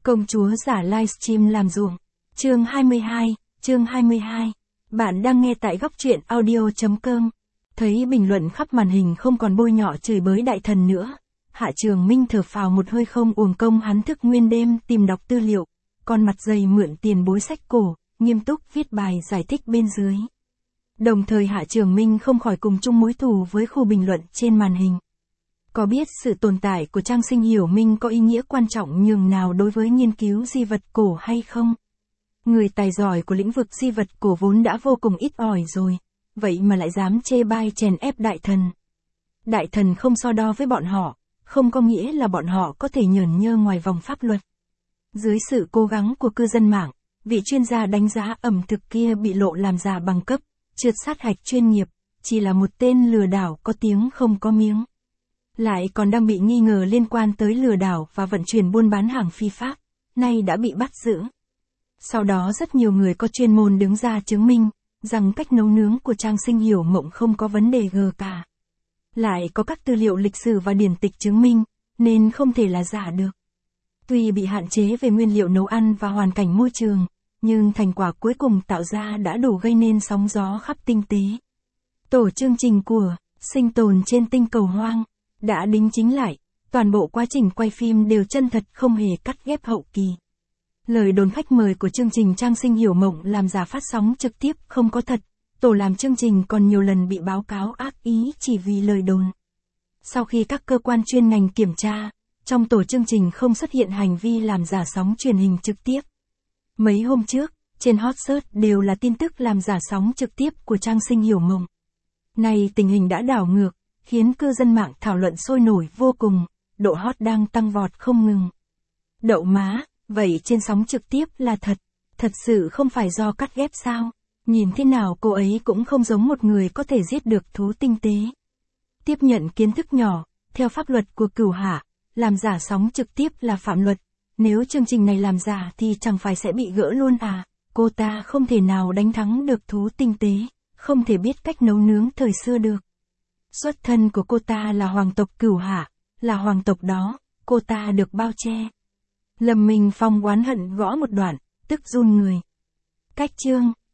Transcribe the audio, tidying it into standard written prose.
Công chúa giả livestream làm ruộng. Chương 22. Bạn đang nghe tại góc truyện audio.com. Thấy bình luận khắp màn hình không còn bôi nhọ chửi bới đại thần nữa. Hạ Trường Minh thở phào một hơi, không uổng công hắn thức nguyên đêm tìm đọc tư liệu, còn mặt dày mượn tiền bối sách cổ, nghiêm túc viết bài giải thích bên dưới. Đồng thời Hạ Trường Minh không khỏi cùng chung mối thù với khu bình luận trên màn hình. Có biết sự tồn tại của Trang Sinh Hiểu Minh có ý nghĩa quan trọng nhường nào đối với nghiên cứu di vật cổ hay không? Người tài giỏi của lĩnh vực di vật cổ vốn đã vô cùng ít ỏi rồi, vậy mà lại dám chê bai chèn ép đại thần. Đại thần không so đo với bọn họ, không có nghĩa là bọn họ có thể nhởn nhơ ngoài vòng pháp luật. Dưới sự cố gắng của cư dân mạng, vị chuyên gia đánh giá ẩm thực kia bị lộ làm giả bằng cấp, trượt sát hạch chuyên nghiệp, chỉ là một tên lừa đảo có tiếng không có miếng. Lại còn đang bị nghi ngờ liên quan tới lừa đảo và vận chuyển buôn bán hàng phi pháp, nay đã bị bắt giữ. Sau đó rất nhiều người có chuyên môn đứng ra chứng minh rằng cách nấu nướng của Trang Sinh Hiểu Mộng không có vấn đề gờ cả. Lại có các tư liệu lịch sử và điển tịch chứng minh, nên không thể là giả được. Tuy bị hạn chế về nguyên liệu nấu ăn và hoàn cảnh môi trường, nhưng thành quả cuối cùng tạo ra đã đủ gây nên sóng gió khắp tinh tế. Tổ chương trình của Sinh tồn trên tinh cầu hoang đã đính chính lại, toàn bộ quá trình quay phim đều chân thật, không hề cắt ghép hậu kỳ. Lời đồn khách mời của chương trình Trang Sinh Hiểu Mộng làm giả phát sóng trực tiếp không có thật, tổ làm chương trình còn nhiều lần bị báo cáo ác ý chỉ vì lời đồn. Sau khi các cơ quan chuyên ngành kiểm tra, trong tổ chương trình không xuất hiện hành vi làm giả sóng truyền hình trực tiếp. Mấy hôm trước, trên hot search đều là tin tức làm giả sóng trực tiếp của Trang Sinh Hiểu Mộng. Nay tình hình đã đảo ngược, khiến cư dân mạng thảo luận sôi nổi vô cùng, độ hot đang tăng vọt không ngừng. Đậu má, vậy trên sóng trực tiếp là thật sự không phải do cắt ghép sao? Nhìn thế nào cô ấy cũng không giống một người có thể giết được thú tinh tế. Tiếp nhận kiến thức nhỏ, theo pháp luật của Cửu Hạ, làm giả sóng trực tiếp là phạm luật. Nếu chương trình này làm giả thì chẳng phải sẽ bị gỡ luôn à? Cô ta không thể nào đánh thắng được thú tinh tế, không thể biết cách nấu nướng thời xưa được. Xuất thân của cô ta là hoàng tộc Cửu Hạ, là hoàng tộc đó, cô ta được bao che. Lâm Minh Phong oán hận gõ một đoạn, tức run người. Cách chương